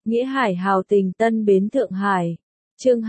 Nghĩa Hải hào tình Tân Bến Thượng Hải. Chương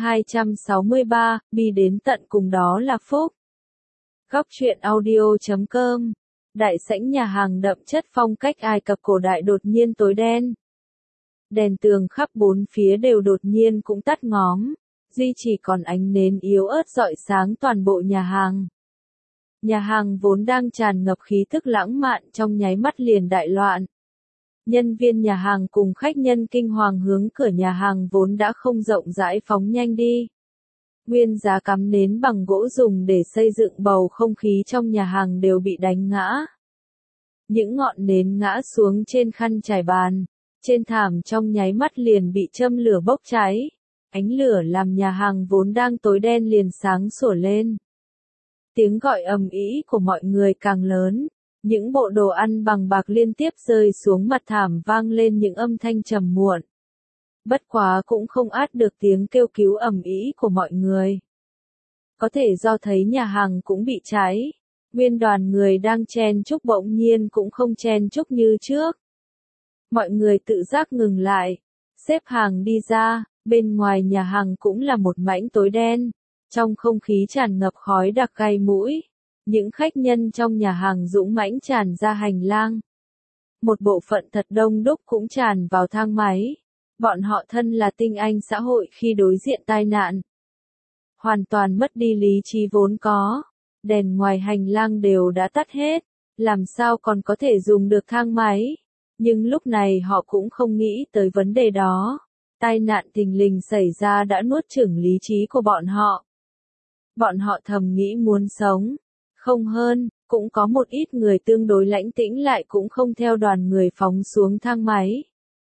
263, bi đến tận cùng đó là phúc. Góc truyện audio.com. Đại sảnh nhà hàng đậm chất phong cách Ai Cập cổ đại đột nhiên tối đen. Đèn tường khắp bốn phía đều đột nhiên cũng tắt ngóm, duy chỉ còn ánh nến yếu ớt rọi sáng toàn bộ nhà hàng. Nhà hàng vốn đang tràn ngập khí thức lãng mạn trong nháy mắt liền đại loạn. Nhân viên nhà hàng cùng khách nhân kinh hoàng hướng cửa nhà hàng vốn đã không rộng rãi phóng nhanh đi. Nguyên giá cắm nến bằng gỗ dùng để xây dựng bầu không khí trong nhà hàng đều bị đánh ngã. Những ngọn nến ngã xuống trên khăn trải bàn, trên thảm trong nháy mắt liền bị châm lửa bốc cháy. Ánh lửa làm nhà hàng vốn đang tối đen liền sáng sủa lên. Tiếng gọi ầm ĩ của mọi người càng lớn. Những bộ đồ ăn bằng bạc liên tiếp rơi xuống mặt thảm vang lên những âm thanh trầm muộn. Bất quá cũng không át được tiếng kêu cứu ầm ĩ của mọi người. Có thể do thấy nhà hàng cũng bị cháy. Nguyên đoàn người đang chen chúc bỗng nhiên cũng không chen chúc như trước. Mọi người tự giác ngừng lại, xếp hàng đi ra, bên ngoài nhà hàng cũng là một mảnh tối đen. Trong không khí tràn ngập khói đặc cay mũi. Những khách nhân trong nhà hàng dũng mãnh tràn ra hành lang. Một bộ phận thật đông đúc cũng tràn vào thang máy. Bọn họ thân là tinh anh xã hội khi đối diện tai nạn. Hoàn toàn mất đi lý trí vốn có. Đèn ngoài hành lang đều đã tắt hết. Làm sao còn có thể dùng được thang máy. Nhưng lúc này họ cũng không nghĩ tới vấn đề đó. Tai nạn thình lình xảy ra đã nuốt chửng lý trí của bọn họ. Bọn họ thầm nghĩ muốn sống. Không hơn, cũng có một ít người tương đối lãnh tĩnh lại cũng không theo đoàn người phóng xuống thang máy.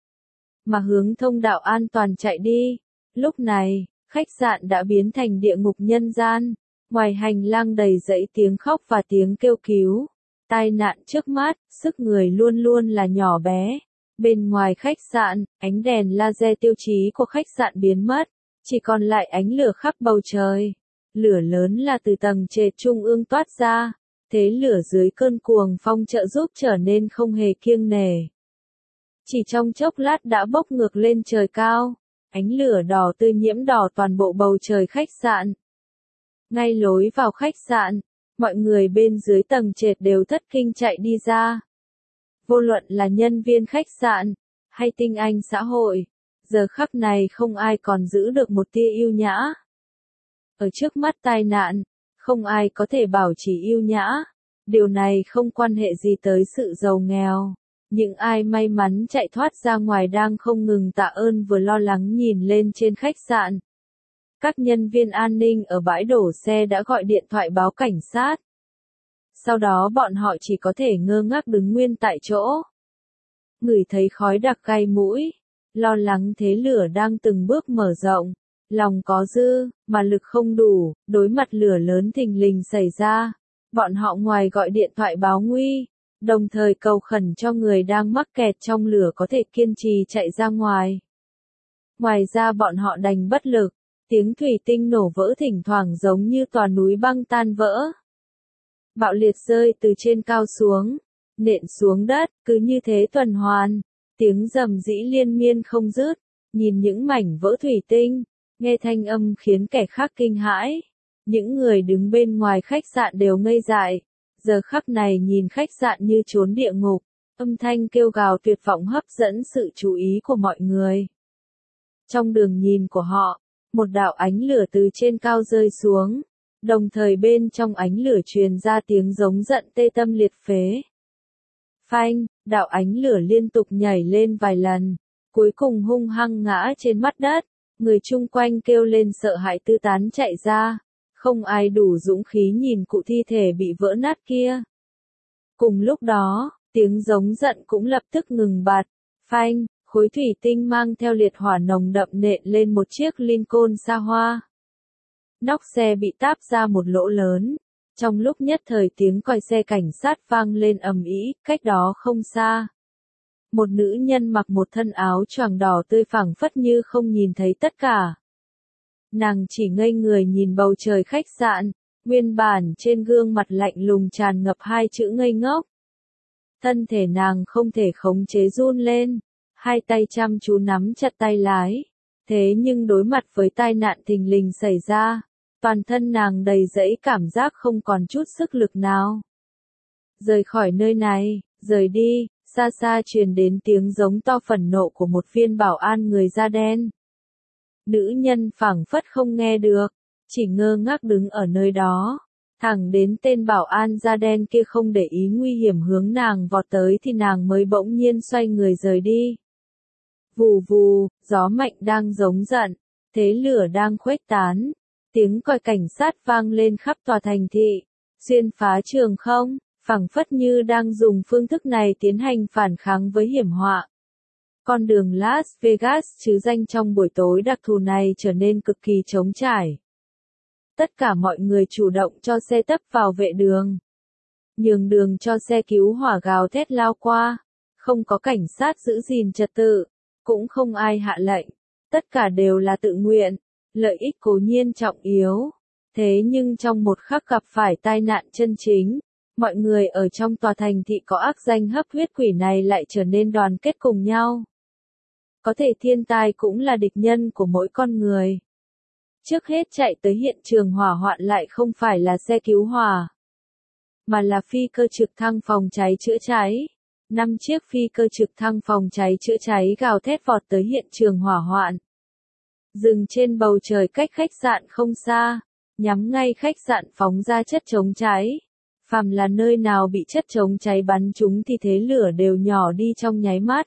Mà hướng thông đạo an toàn chạy đi. Lúc này, khách sạn đã biến thành địa ngục nhân gian. Ngoài hành lang đầy dẫy tiếng khóc và tiếng kêu cứu. Tai nạn trước mắt, sức người luôn luôn là nhỏ bé. Bên ngoài khách sạn, ánh đèn laser tiêu chí của khách sạn biến mất. Chỉ còn lại ánh lửa khắp bầu trời. Lửa lớn là từ tầng trệt trung ương toát ra, thế lửa dưới cơn cuồng phong trợ giúp trở nên không hề kiêng nể. Chỉ trong chốc lát đã bốc ngược lên trời cao, ánh lửa đỏ tươi nhiễm đỏ toàn bộ bầu trời khách sạn. Ngay lối vào khách sạn, mọi người bên dưới tầng trệt đều thất kinh chạy đi ra. Vô luận là nhân viên khách sạn, hay tinh anh xã hội, giờ khắc này không ai còn giữ được một tia yêu nhã. Ở trước mắt tai nạn, không ai có thể bảo trì yêu nhã. Điều này không quan hệ gì tới sự giàu nghèo. Những ai may mắn chạy thoát ra ngoài đang không ngừng tạ ơn vừa lo lắng nhìn lên trên khách sạn. Các nhân viên an ninh ở bãi đổ xe đã gọi điện thoại báo cảnh sát. Sau đó bọn họ chỉ có thể ngơ ngác đứng nguyên tại chỗ. Ngửi thấy khói đặc cay mũi, lo lắng thế lửa đang từng bước mở rộng. Lòng có dư, mà lực không đủ, đối mặt lửa lớn thình lình xảy ra. Bọn họ ngoài gọi điện thoại báo nguy, đồng thời cầu khẩn cho người đang mắc kẹt trong lửa có thể kiên trì chạy ra ngoài. Ngoài ra bọn họ đành bất lực, tiếng thủy tinh nổ vỡ thỉnh thoảng giống như tòa núi băng tan vỡ. Bạo liệt rơi từ trên cao xuống, nện xuống đất, cứ như thế tuần hoàn, tiếng rầm rĩ liên miên không dứt, nhìn những mảnh vỡ thủy tinh. Nghe thanh âm khiến kẻ khác kinh hãi. Những người đứng bên ngoài khách sạn đều ngây dại. Giờ khắc này nhìn khách sạn như trốn địa ngục. Âm thanh kêu gào tuyệt vọng hấp dẫn sự chú ý của mọi người. Trong đường nhìn của họ, một đạo ánh lửa từ trên cao rơi xuống. Đồng thời bên trong ánh lửa truyền ra tiếng giống giận tê tâm liệt phế. Phanh, đạo ánh lửa liên tục nhảy lên vài lần. Cuối cùng hung hăng ngã trên mặt đất. Người chung quanh kêu lên sợ hãi tứ tán chạy ra, không ai đủ dũng khí nhìn cụ thi thể bị vỡ nát kia. Cùng lúc đó, tiếng giống giận cũng lập tức ngừng bặt, phanh, khối thủy tinh mang theo liệt hỏa nồng đậm nện lên một chiếc Lincoln xa hoa. Nóc xe bị táp ra một lỗ lớn, trong lúc nhất thời tiếng còi xe cảnh sát vang lên ầm ĩ, cách đó không xa. Một nữ nhân mặc một thân áo choàng đỏ tươi phảng phất như không nhìn thấy tất cả. Nàng chỉ ngây người nhìn bầu trời khách sạn, nguyên bản trên gương mặt lạnh lùng tràn ngập hai chữ ngây ngốc. Thân thể nàng không thể khống chế run lên, hai tay chăm chú nắm chặt tay lái. Thế nhưng đối mặt với tai nạn thình lình xảy ra, toàn thân nàng đầy rẫy cảm giác không còn chút sức lực nào. Rời khỏi nơi này, rời đi, xa xa truyền đến tiếng giống to phẫn nộ của một viên bảo an người da đen. Nữ nhân phảng phất không nghe được, chỉ ngơ ngác đứng ở nơi đó. Thẳng đến tên bảo an da đen kia không để ý nguy hiểm hướng nàng vọt tới thì nàng mới bỗng nhiên xoay người rời đi. Vù vù, gió mạnh đang giống giận, thế lửa đang khuếch tán. Tiếng còi cảnh sát vang lên khắp tòa thành thị, xuyên phá trường không, phảng phất như đang dùng phương thức này tiến hành phản kháng với hiểm họa. Con đường Las Vegas chứ danh trong buổi tối đặc thù này trở nên cực kỳ trống trải. Tất cả mọi người chủ động cho xe tấp vào vệ đường. Nhường đường cho xe cứu hỏa gào thét lao qua. Không có cảnh sát giữ gìn trật tự. Cũng không ai hạ lệnh. Tất cả đều là tự nguyện. Lợi ích cố nhiên trọng yếu. Thế nhưng trong một khắc gặp phải tai nạn chân chính, mọi người ở trong tòa thành thị có ác danh hấp huyết quỷ này lại trở nên đoàn kết cùng nhau. Có thể thiên tai cũng là địch nhân của mỗi con người. Trước hết chạy tới hiện trường hỏa hoạn lại không phải là xe cứu hỏa, mà là phi cơ trực thăng phòng cháy chữa cháy. 5 chiếc phi cơ trực thăng phòng cháy chữa cháy gào thét vọt tới hiện trường hỏa hoạn. Dừng trên bầu trời cách khách sạn không xa, nhắm ngay khách sạn phóng ra chất chống cháy. Phàm là nơi nào bị chất chống cháy bắn trúng thì thế lửa đều nhỏ đi trong nháy mắt.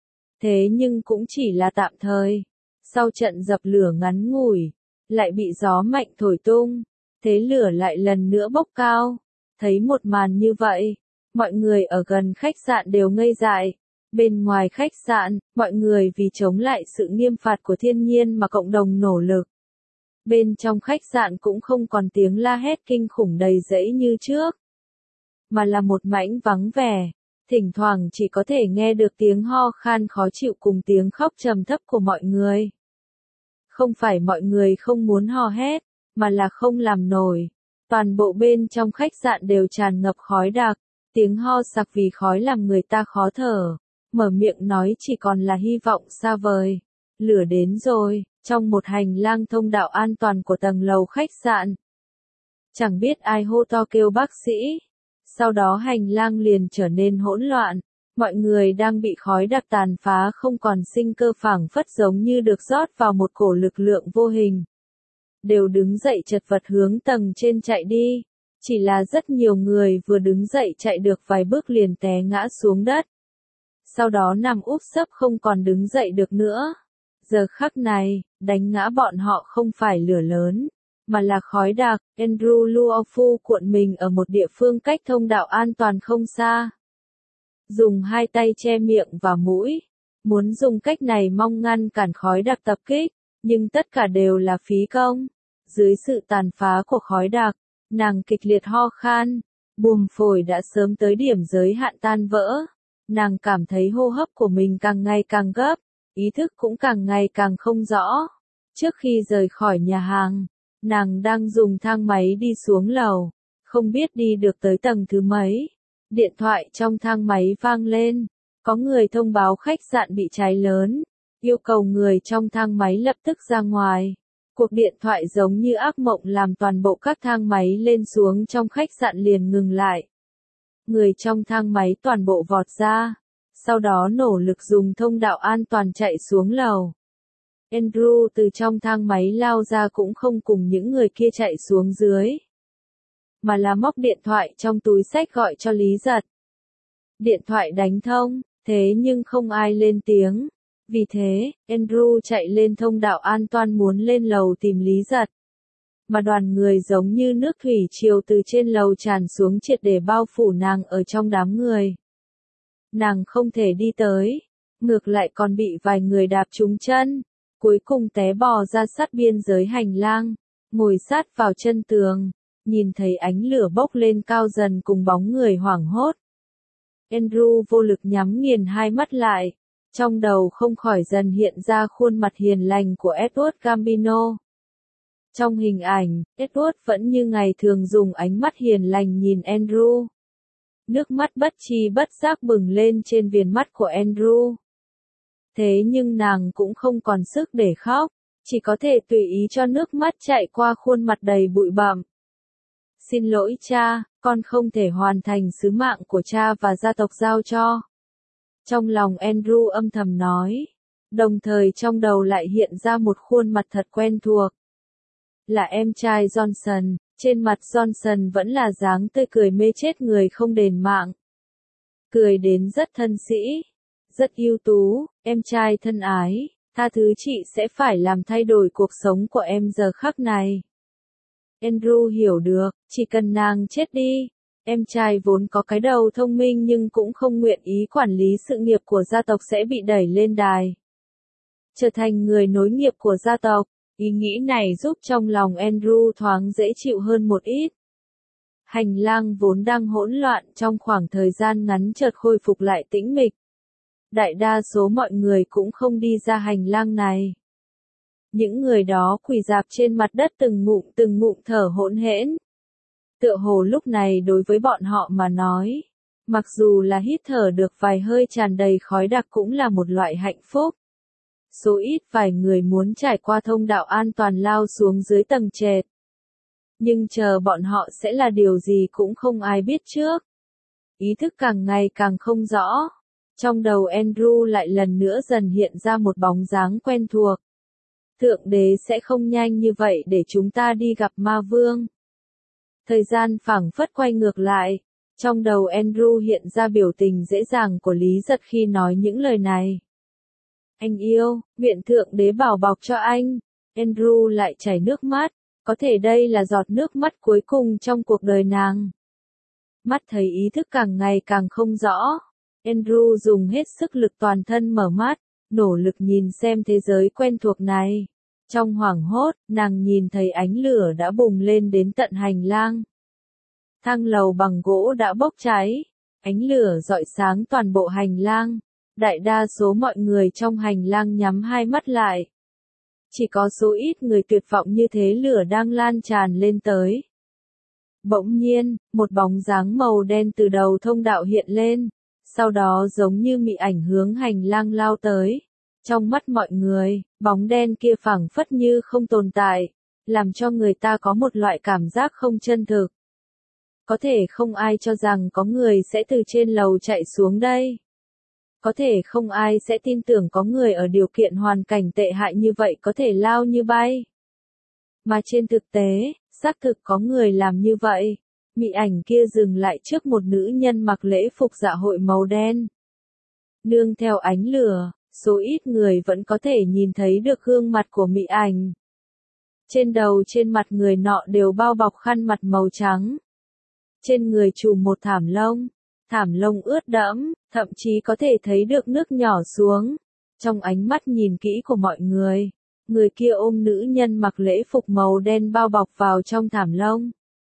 Thế nhưng cũng chỉ là tạm thời. Sau trận dập lửa ngắn ngủi, lại bị gió mạnh thổi tung, thế lửa lại lần nữa bốc cao. Thấy một màn như vậy, mọi người ở gần khách sạn đều ngây dại. Bên ngoài khách sạn, mọi người vì chống lại sự nghiêm phạt của thiên nhiên mà cộng đồng nỗ lực. Bên trong khách sạn cũng không còn tiếng la hét kinh khủng đầy rẫy như trước, mà là một mảnh vắng vẻ. Thỉnh thoảng chỉ có thể nghe được tiếng ho khan khó chịu cùng tiếng khóc trầm thấp của mọi người. Không phải mọi người không muốn hò hét, mà là không làm nổi. Toàn bộ bên trong khách sạn đều tràn ngập khói đặc, tiếng ho sặc vì khói làm người ta khó thở. Mở miệng nói chỉ còn là hy vọng xa vời. Lửa đến rồi, trong một hành lang thông đạo an toàn của tầng lầu khách sạn. Chẳng biết ai hô to kêu bác sĩ. Sau đó hành lang liền trở nên hỗn loạn, mọi người đang bị khói đặc tàn phá không còn sinh cơ phảng phất giống như được rót vào một cổ lực lượng vô hình. Đều đứng dậy chật vật hướng tầng trên chạy đi, chỉ là rất nhiều người vừa đứng dậy chạy được vài bước liền té ngã xuống đất. Sau đó nằm úp sấp không còn đứng dậy được nữa. Giờ khắc này, đánh ngã bọn họ không phải lửa lớn, mà là khói đặc. Andrew Luofu cuộn mình ở một địa phương cách thông đạo an toàn không xa. Dùng hai tay che miệng và mũi. Muốn dùng cách này mong ngăn cản khói đặc tập kích, nhưng tất cả đều là phí công. Dưới sự tàn phá của khói đặc, nàng kịch liệt ho khan, buồng phổi đã sớm tới điểm giới hạn tan vỡ. Nàng cảm thấy hô hấp của mình càng ngày càng gấp, ý thức cũng càng ngày càng không rõ. Trước khi rời khỏi nhà hàng, nàng đang dùng thang máy đi xuống lầu, không biết đi được tới tầng thứ mấy. Điện thoại trong thang máy vang lên, có người thông báo khách sạn bị cháy lớn, yêu cầu người trong thang máy lập tức ra ngoài. Cuộc điện thoại giống như ác mộng làm toàn bộ các thang máy lên xuống trong khách sạn liền ngừng lại. Người trong thang máy toàn bộ vọt ra, sau đó nỗ lực dùng thông đạo an toàn chạy xuống lầu. Andrew từ trong thang máy lao ra cũng không cùng những người kia chạy xuống dưới, mà là móc điện thoại trong túi xách gọi cho Lý Giật. Điện thoại đánh thông, thế nhưng không ai lên tiếng. Vì thế, Andrew chạy lên thông đạo an toàn muốn lên lầu tìm Lý Giật. Mà đoàn người giống như nước thủy triều từ trên lầu tràn xuống triệt để bao phủ nàng ở trong đám người. Nàng không thể đi tới, ngược lại còn bị vài người đạp trúng chân, cuối cùng té bò ra sát biên giới hành lang, ngồi sát vào chân tường, nhìn thấy ánh lửa bốc lên cao dần cùng bóng người hoảng hốt. Andrew vô lực nhắm nghiền hai mắt lại, trong đầu không khỏi dần hiện ra khuôn mặt hiền lành của Edward Gambino. Trong hình ảnh, Edward vẫn như ngày thường dùng ánh mắt hiền lành nhìn Andrew. Nước mắt bất tri bất giác bừng lên trên viền mắt của Andrew. Thế nhưng nàng cũng không còn sức để khóc, chỉ có thể tùy ý cho nước mắt chạy qua khuôn mặt đầy bụi bặm. Xin lỗi cha, con không thể hoàn thành sứ mạng của cha và gia tộc giao cho. Trong lòng Andrew âm thầm nói, đồng thời trong đầu lại hiện ra một khuôn mặt thật quen thuộc. Là em trai Johnson, trên mặt Johnson vẫn là dáng tươi cười mê chết người không đền mạng. Cười đến rất thân sĩ, rất ưu tú, em trai thân ái, tha thứ chị sẽ phải làm thay đổi cuộc sống của em giờ khắc này. Andrew hiểu được, chỉ cần nàng chết đi, em trai vốn có cái đầu thông minh nhưng cũng không nguyện ý quản lý sự nghiệp của gia tộc sẽ bị đẩy lên đài. Trở thành người nối nghiệp của gia tộc, ý nghĩ này giúp trong lòng Andrew thoáng dễ chịu hơn một ít. Hành lang vốn đang hỗn loạn trong khoảng thời gian ngắn chợt khôi phục lại tĩnh mịch. Đại đa số mọi người cũng không đi ra hành lang này. Những người đó quỳ rạp trên mặt đất từng ngụm thở hỗn hển. Tựa hồ lúc này đối với bọn họ mà nói, mặc dù là hít thở được vài hơi tràn đầy khói đặc cũng là một loại hạnh phúc. Số ít vài người muốn trải qua thông đạo an toàn lao xuống dưới tầng trệt. Nhưng chờ bọn họ sẽ là điều gì cũng không ai biết trước. Ý thức càng ngày càng không rõ. Trong đầu Andrew lại lần nữa dần hiện ra một bóng dáng quen thuộc. Thượng đế sẽ không nhanh như vậy để chúng ta đi gặp ma vương. Thời gian phảng phất quay ngược lại. Trong đầu Andrew hiện ra biểu tình dễ dàng của Lý Giật khi nói những lời này. Anh yêu, nguyện thượng đế bảo bọc cho anh. Andrew lại chảy nước mắt. Có thể đây là giọt nước mắt cuối cùng trong cuộc đời nàng. Mắt thấy ý thức càng ngày càng không rõ. Andrew dùng hết sức lực toàn thân mở mắt, nỗ lực nhìn xem thế giới quen thuộc này. Trong hoảng hốt, nàng nhìn thấy ánh lửa đã bùng lên đến tận hành lang. Thang lầu bằng gỗ đã bốc cháy, ánh lửa rọi sáng toàn bộ hành lang. Đại đa số mọi người trong hành lang nhắm hai mắt lại. Chỉ có số ít người tuyệt vọng như thế lửa đang lan tràn lên tới. Bỗng nhiên, một bóng dáng màu đen từ đầu thông đạo hiện lên, sau đó giống như mị ảnh hướng hành lang lao tới. Trong mắt mọi người, bóng đen kia phảng phất như không tồn tại, làm cho người ta có một loại cảm giác không chân thực. Có thể không ai cho rằng có người sẽ từ trên lầu chạy xuống đây. Có thể không ai sẽ tin tưởng có người ở điều kiện hoàn cảnh tệ hại như vậy có thể lao như bay. Mà trên thực tế, xác thực có người làm như vậy. Mị ảnh kia dừng lại trước một nữ nhân mặc lễ phục dạ hội màu đen. Nương theo ánh lửa, số ít người vẫn có thể nhìn thấy được gương mặt của mị ảnh. Trên đầu trên mặt người nọ đều bao bọc khăn mặt màu trắng. Trên người trùm một thảm lông ướt đẫm, thậm chí có thể thấy được nước nhỏ xuống. Trong ánh mắt nhìn kỹ của mọi người, người kia ôm nữ nhân mặc lễ phục màu đen bao bọc vào trong thảm lông.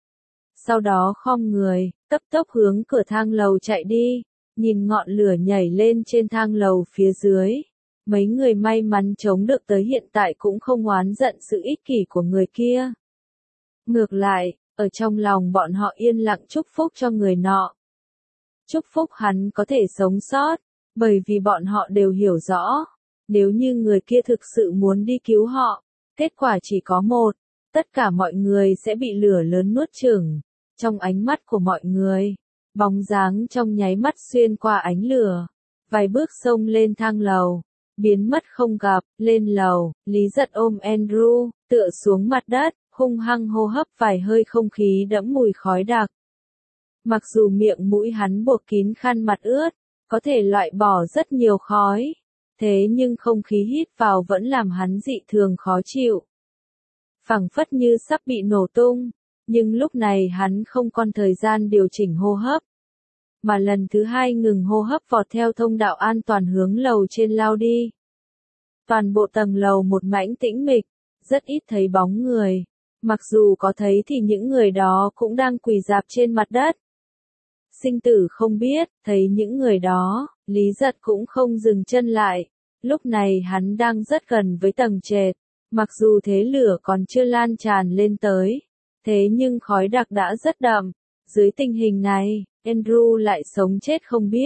Sau đó khom người, cấp tốc hướng cửa thang lầu chạy đi, nhìn ngọn lửa nhảy lên trên thang lầu phía dưới. Mấy người may mắn chống được tới hiện tại cũng không oán giận sự ích kỷ của người kia. Ngược lại, ở trong lòng bọn họ yên lặng chúc phúc cho người nọ. Chúc phúc hắn có thể sống sót, bởi vì bọn họ đều hiểu rõ, nếu như người kia thực sự muốn đi cứu họ, kết quả chỉ có một, tất cả mọi người sẽ bị lửa lớn nuốt chửng. Trong ánh mắt của mọi người, bóng dáng trong nháy mắt xuyên qua ánh lửa, vài bước xông lên thang lầu, biến mất không gặp. Lên lầu, Lý Giật ôm Andrew, tựa xuống mặt đất, hung hăng hô hấp vài hơi không khí đẫm mùi khói đặc. Mặc dù miệng mũi hắn buộc kín khăn mặt ướt, có thể loại bỏ rất nhiều khói, thế nhưng không khí hít vào vẫn làm hắn dị thường khó chịu. Phảng phất như sắp bị nổ tung, nhưng lúc này hắn không còn thời gian điều chỉnh hô hấp, mà lần thứ hai ngừng hô hấp vọt theo thông đạo an toàn hướng lầu trên lao đi. Toàn bộ tầng lầu một mảnh tĩnh mịch, rất ít thấy bóng người, mặc dù có thấy thì những người đó cũng đang quỳ rạp trên mặt đất. Sinh tử không biết, thấy những người đó, Lý Giật cũng không dừng chân lại. Lúc này hắn đang rất gần với tầng trệt, mặc dù thế lửa còn chưa lan tràn lên tới, thế nhưng khói đặc đã rất đậm. Dưới tình hình này, Andrew lại sống chết không biết,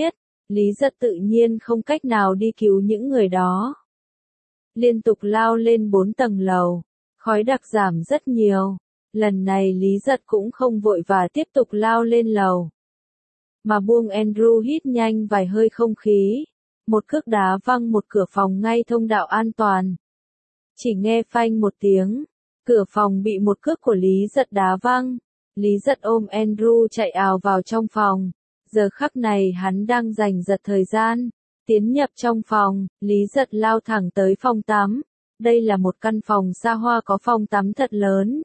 Lý Giật tự nhiên không cách nào đi cứu những người đó. Liên tục lao lên 4 tầng lầu, khói đặc giảm rất nhiều. Lần này Lý Giật cũng không vội và tiếp tục lao lên lầu, mà buông Andrew hít nhanh vài hơi không khí. Một cước đá văng một cửa phòng ngay thông đạo an toàn. Chỉ nghe phanh một tiếng, cửa phòng bị một cước của Lý Giật đá văng. Lý Giật ôm Andrew chạy ào vào trong phòng. Giờ khắc này hắn đang giành giật thời gian. Tiến nhập trong phòng, Lý Giật lao thẳng tới phòng tắm. Đây là một căn phòng xa hoa có phòng tắm thật lớn.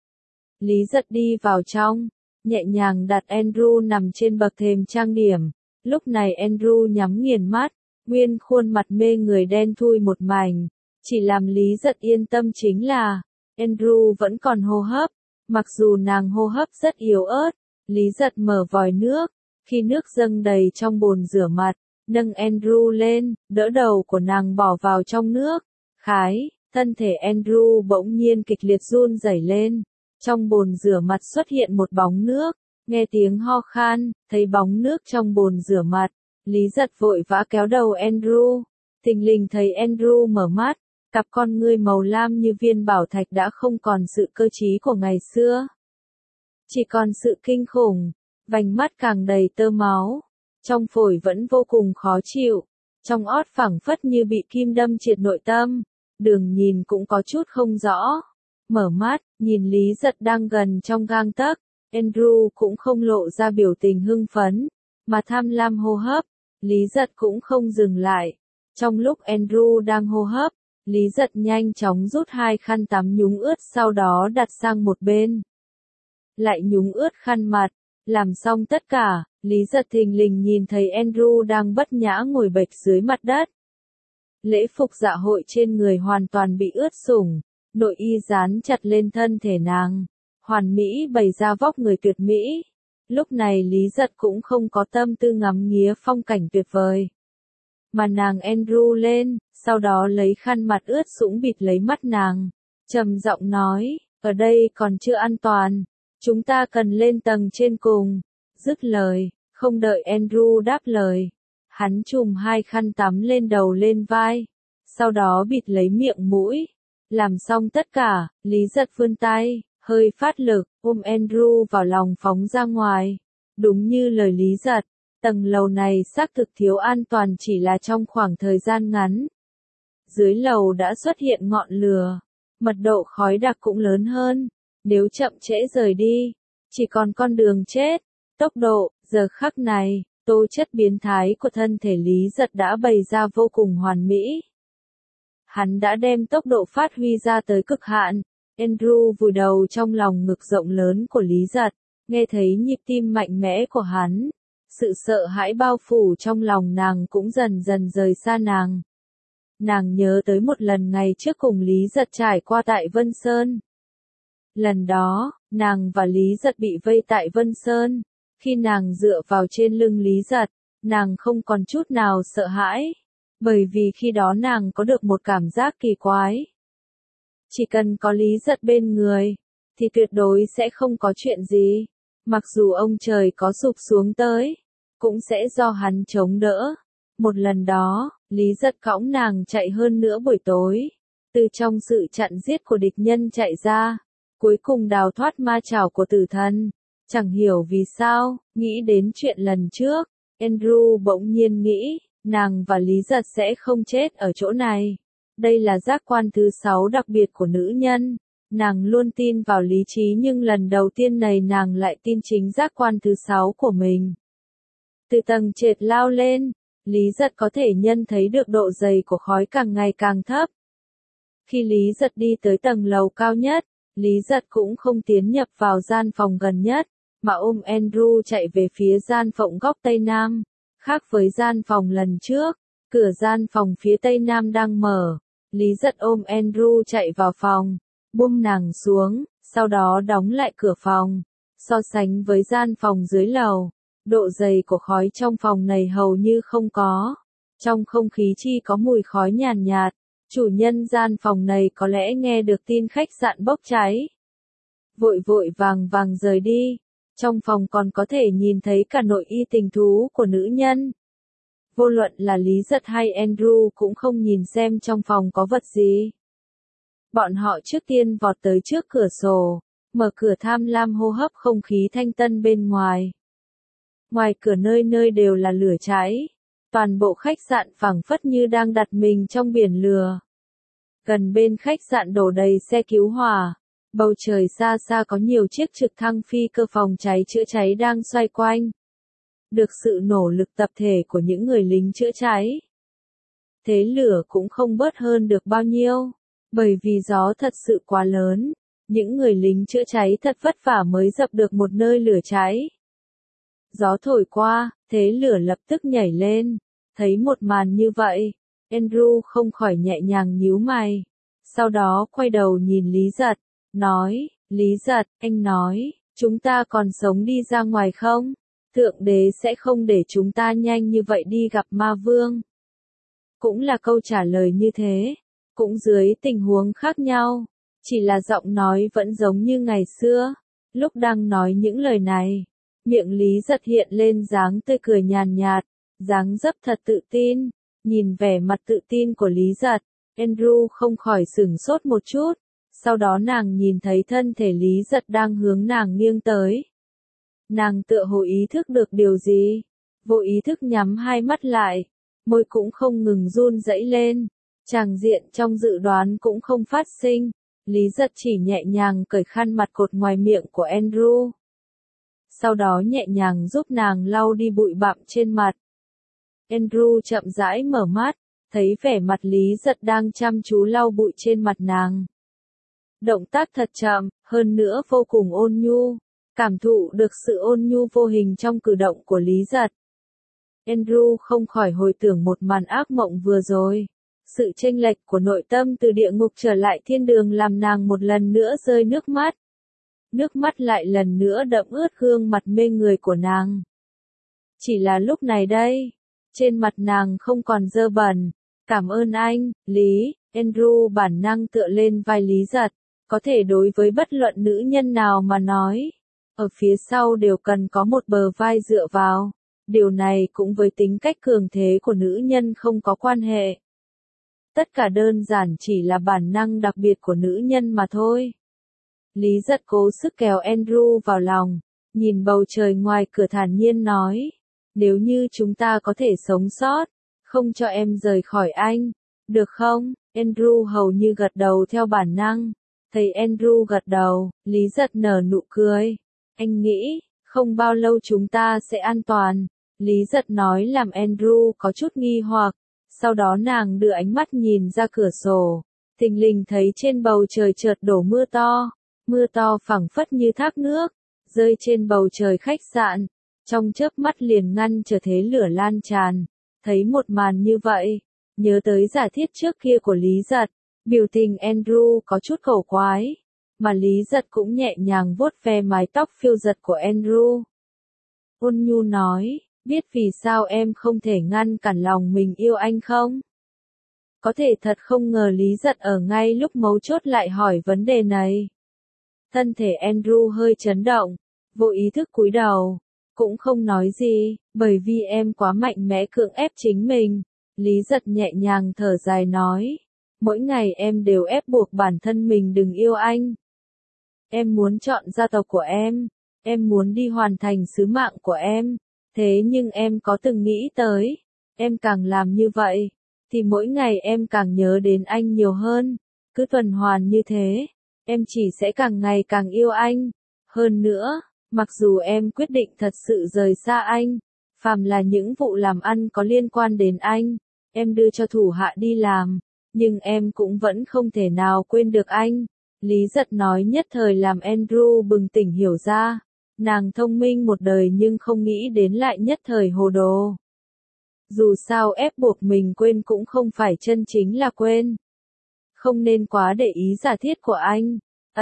Lý Giật đi vào trong, nhẹ nhàng đặt Andrew nằm trên bậc thềm trang điểm. Lúc này Andrew nhắm nghiền mắt, nguyên khuôn mặt mê người đen thui một mảnh. Chỉ làm Lý Giật yên tâm chính là, Andrew vẫn còn hô hấp, mặc dù nàng hô hấp rất yếu ớt. Lý Giật mở vòi nước, khi nước dâng đầy trong bồn rửa mặt, nâng Andrew lên, đỡ đầu của nàng bỏ vào trong nước. Khái, thân thể Andrew bỗng nhiên kịch liệt run rẩy lên. Trong bồn rửa mặt xuất hiện một bóng nước, nghe tiếng ho khan, thấy bóng nước trong bồn rửa mặt. Lý Giật vội vã kéo đầu Andrew, thình lình thấy Andrew mở mắt, cặp con ngươi màu lam như viên bảo thạch đã không còn sự cơ trí của ngày xưa. Chỉ còn sự kinh khủng, vành mắt càng đầy tơ máu, trong phổi vẫn vô cùng khó chịu, trong ót phảng phất như bị kim đâm triệt nội tâm, đường nhìn cũng có chút không rõ. Mở mắt, nhìn Lý Giật đang gần trong gang tấc, Andrew cũng không lộ ra biểu tình hưng phấn, mà tham lam hô hấp. Lý Giật cũng không dừng lại. Trong lúc Andrew đang hô hấp, Lý Giật nhanh chóng rút 2 khăn tắm nhúng ướt sau đó đặt sang một bên. Lại nhúng ướt khăn mặt, làm xong tất cả, Lý Giật thình lình nhìn thấy Andrew đang bất nhã ngồi bệt dưới mặt đất. Lễ phục dạ hội trên người hoàn toàn bị ướt sũng, nội y dán chặt lên thân thể nàng, hoàn mỹ bày ra vóc người tuyệt mỹ. Lúc này Lý Giật cũng không có tâm tư ngắm nghía phong cảnh tuyệt vời, mà nàng Andrew lên, sau đó lấy khăn mặt ướt sũng bịt lấy mắt nàng, trầm giọng nói, ở đây còn chưa an toàn, chúng ta cần lên tầng trên cùng. Dứt lời, không đợi Andrew đáp lời, hắn trùm 2 khăn tắm lên đầu lên vai, sau đó bịt lấy miệng mũi. Làm xong tất cả, Lý Giật vươn tay, hơi phát lực, ôm Andrew vào lòng phóng ra ngoài. Đúng như lời Lý Giật, tầng lầu này xác thực thiếu an toàn chỉ là trong khoảng thời gian ngắn. Dưới lầu đã xuất hiện ngọn lửa, mật độ khói đặc cũng lớn hơn, nếu chậm trễ rời đi, chỉ còn con đường chết. Tốc độ, giờ khắc này, tố chất biến thái của thân thể Lý Giật đã bày ra vô cùng hoàn mỹ. Hắn đã đem tốc độ phát huy ra tới cực hạn. Andrew vùi đầu trong lòng ngực rộng lớn của Lý Giật, nghe thấy nhịp tim mạnh mẽ của hắn. Sự sợ hãi bao phủ trong lòng nàng cũng dần dần rời xa nàng. Nàng nhớ tới một lần ngày trước cùng Lý Giật trải qua tại Vân Sơn. Lần đó, nàng và Lý Giật bị vây tại Vân Sơn. Khi nàng dựa vào trên lưng Lý Giật, nàng không còn chút nào sợ hãi. Bởi vì khi đó nàng có được một cảm giác kỳ quái. Chỉ cần có Lý Giật bên người, thì tuyệt đối sẽ không có chuyện gì. Mặc dù ông trời có sụp xuống tới, cũng sẽ do hắn chống đỡ. Một lần đó, Lý Giật cõng nàng chạy hơn nửa buổi tối. Từ trong sự chặn giết của địch nhân chạy ra, cuối cùng đào thoát ma chảo của tử thần. Chẳng hiểu vì sao, nghĩ đến chuyện lần trước, Andrew bỗng nhiên nghĩ, nàng và Lý Giật sẽ không chết ở chỗ này. Đây là giác quan thứ 6 đặc biệt của nữ nhân. Nàng luôn tin vào lý trí nhưng lần đầu tiên này nàng lại tin chính giác quan thứ 6 của mình. Từ tầng trệt lao lên, Lý Giật có thể nhận thấy được độ dày của khói càng ngày càng thấp. Khi Lý Giật đi tới tầng lầu cao nhất, Lý Giật cũng không tiến nhập vào gian phòng gần nhất, mà ôm Andrew chạy về phía gian phòng góc Tây Nam. Khác với gian phòng lần trước, cửa gian phòng phía Tây Nam đang mở. Lý Giật ôm Andrew chạy vào phòng, buông nàng xuống, sau đó đóng lại cửa phòng. So sánh với gian phòng dưới lầu, độ dày của khói trong phòng này hầu như không có. Trong không khí chỉ có mùi khói nhàn nhạt. Chủ nhân gian phòng này có lẽ nghe được tin khách sạn bốc cháy. Vội vội vàng vàng rời đi. Trong phòng còn có thể nhìn thấy cả nội y tình thú của nữ nhân. Vô luận là Lý Giật hay Andrew cũng không nhìn xem trong phòng có vật gì. Bọn họ trước tiên vọt tới trước cửa sổ, mở cửa tham lam hô hấp không khí thanh tân bên ngoài. Ngoài cửa nơi nơi đều là lửa cháy. Toàn bộ khách sạn phảng phất như đang đặt mình trong biển lửa. Gần bên khách sạn đổ đầy xe cứu hỏa. Bầu trời xa xa có nhiều chiếc trực thăng phi cơ phòng cháy chữa cháy đang xoay quanh. Được sự nỗ lực tập thể của những người lính chữa cháy. Thế lửa cũng không bớt hơn được bao nhiêu. Bởi vì gió thật sự quá lớn. Những người lính chữa cháy thật vất vả mới dập được một nơi lửa cháy. Gió thổi qua, thế lửa lập tức nhảy lên. Thấy một màn như vậy, Andrew không khỏi nhẹ nhàng nhíu mày. Sau đó quay đầu nhìn Lý Giật, nói, Lý Giật, anh nói, chúng ta còn sống đi ra ngoài không? Thượng đế sẽ không để chúng ta nhanh như vậy đi gặp ma vương. Cũng là câu trả lời như thế, cũng dưới tình huống khác nhau, chỉ là giọng nói vẫn giống như ngày xưa. Lúc đang nói những lời này, miệng Lý Giật hiện lên dáng tươi cười nhàn nhạt, dáng dấp thật tự tin. Nhìn vẻ mặt tự tin của Lý Giật, Andrew không khỏi sửng sốt một chút. Sau đó nàng nhìn thấy thân thể Lý Giật đang hướng nàng nghiêng tới. Nàng tựa hồ ý thức được điều gì, vô ý thức nhắm hai mắt lại, môi cũng không ngừng run rẩy lên. Tràng diện trong dự đoán cũng không phát sinh, Lý Giật chỉ nhẹ nhàng cởi khăn mặt cột ngoài miệng của Andrew. Sau đó nhẹ nhàng giúp nàng lau đi bụi bặm trên mặt. Andrew chậm rãi mở mắt, thấy vẻ mặt Lý Giật đang chăm chú lau bụi trên mặt nàng. Động tác thật chậm, hơn nữa vô cùng ôn nhu, cảm thụ được sự ôn nhu vô hình trong cử động của Lý Giật. Andrew không khỏi hồi tưởng một màn ác mộng vừa rồi. Sự chênh lệch của nội tâm từ địa ngục trở lại thiên đường làm nàng một lần nữa rơi nước mắt. Nước mắt lại lần nữa đẫm ướt gương mặt mê người của nàng. Chỉ là lúc này đây, trên mặt nàng không còn dơ bẩn. Cảm ơn anh, Lý. Andrew bản năng tựa lên vai Lý Giật. Có thể đối với bất luận nữ nhân nào mà nói, ở phía sau đều cần có một bờ vai dựa vào. Điều này cũng với tính cách cường thế của nữ nhân không có quan hệ. Tất cả đơn giản chỉ là bản năng đặc biệt của nữ nhân mà thôi. Lý Giật cố sức kéo Andrew vào lòng, nhìn bầu trời ngoài cửa thản nhiên nói, nếu như chúng ta có thể sống sót, không cho em rời khỏi anh, được không? Andrew hầu như gật đầu theo bản năng. Thấy Andrew gật đầu, Lý Giật nở nụ cười. Anh nghĩ, không bao lâu chúng ta sẽ an toàn. Lý Giật nói làm Andrew có chút nghi hoặc. Sau đó nàng đưa ánh mắt nhìn ra cửa sổ. Thình lình thấy trên bầu trời chợt đổ mưa to. Mưa to phẳng phất như thác nước, rơi trên bầu trời khách sạn. Trong chớp mắt liền ngăn trở thế lửa lan tràn. Thấy một màn như vậy, nhớ tới giả thiết trước kia của Lý Giật. Biểu tình Andrew có chút khẩu quái, mà Lý Giật cũng nhẹ nhàng vuốt ve mái tóc phiêu giật của Andrew. Ôn nhu nói, biết vì sao em không thể ngăn cản lòng mình yêu anh không? Có thể thật không ngờ Lý Giật ở ngay lúc mấu chốt lại hỏi vấn đề này. Thân thể Andrew hơi chấn động, vô ý thức cúi đầu, cũng không nói gì, bởi vì em quá mạnh mẽ cưỡng ép chính mình. Lý Giật nhẹ nhàng thở dài nói. Mỗi ngày em đều ép buộc bản thân mình đừng yêu anh. Em muốn chọn gia tộc của em muốn đi hoàn thành sứ mạng của em. Thế nhưng em có từng nghĩ tới, em càng làm như vậy, thì mỗi ngày em càng nhớ đến anh nhiều hơn. Cứ tuần hoàn như thế, em chỉ sẽ càng ngày càng yêu anh. Hơn nữa, mặc dù em quyết định thật sự rời xa anh, phàm là những vụ làm ăn có liên quan đến anh, em đưa cho thủ hạ đi làm. Nhưng em cũng vẫn không thể nào quên được anh. Lý Giật nói nhất thời làm Andrew bừng tỉnh hiểu ra. Nàng thông minh một đời nhưng không nghĩ đến lại nhất thời hồ đồ. Dù sao ép buộc mình quên cũng không phải chân chính là quên. Không nên quá để ý giả thiết của anh.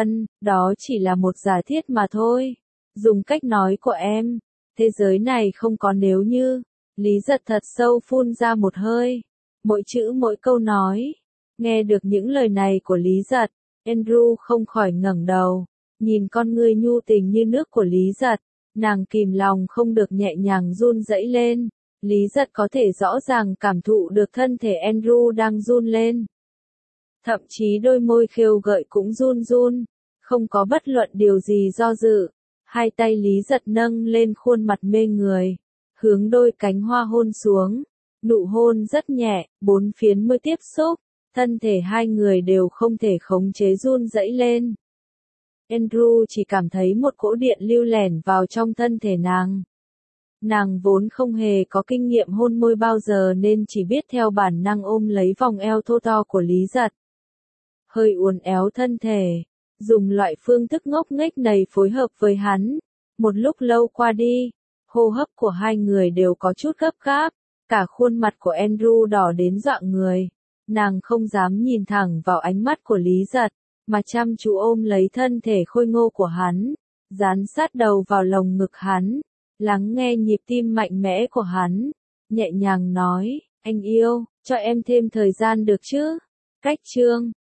Đó chỉ là một giả thiết mà thôi. Dùng cách nói của em, thế giới này không có nếu như. Lý Giật thật sâu phun ra một hơi. Mỗi chữ mỗi câu nói. Nghe được những lời này của Lý Giật, Andrew không khỏi ngẩng đầu, nhìn con ngươi nhu tình như nước của Lý Giật, nàng kìm lòng không được nhẹ nhàng run rẩy lên, Lý Giật có thể rõ ràng cảm thụ được thân thể Andrew đang run lên. Thậm chí đôi môi khêu gợi cũng run run, không có bất luận điều gì do dự. Hai tay Lý Giật nâng lên khuôn mặt mê người, hướng đôi cánh hoa hôn xuống. Nụ hôn rất nhẹ, 4 phiến môi tiếp xúc, thân thể hai người đều không thể khống chế run rẩy lên. Andrew chỉ cảm thấy một cỗ điện lưu lẻn vào trong thân thể nàng. Nàng vốn không hề có kinh nghiệm hôn môi bao giờ nên chỉ biết theo bản năng ôm lấy vòng eo thô to của Lý Giật. Hơi uốn éo thân thể, dùng loại phương thức ngốc nghếch này phối hợp với hắn. Một lúc lâu qua đi, hô hấp của hai người đều có chút gấp gáp, cả khuôn mặt của Andrew đỏ đến dọa người. Nàng không dám nhìn thẳng vào ánh mắt của Lý Giật, mà chăm chú ôm lấy thân thể khôi ngô của hắn, dán sát đầu vào lồng ngực hắn, lắng nghe nhịp tim mạnh mẽ của hắn, nhẹ nhàng nói, anh yêu, cho em thêm thời gian được chứ? Cách chương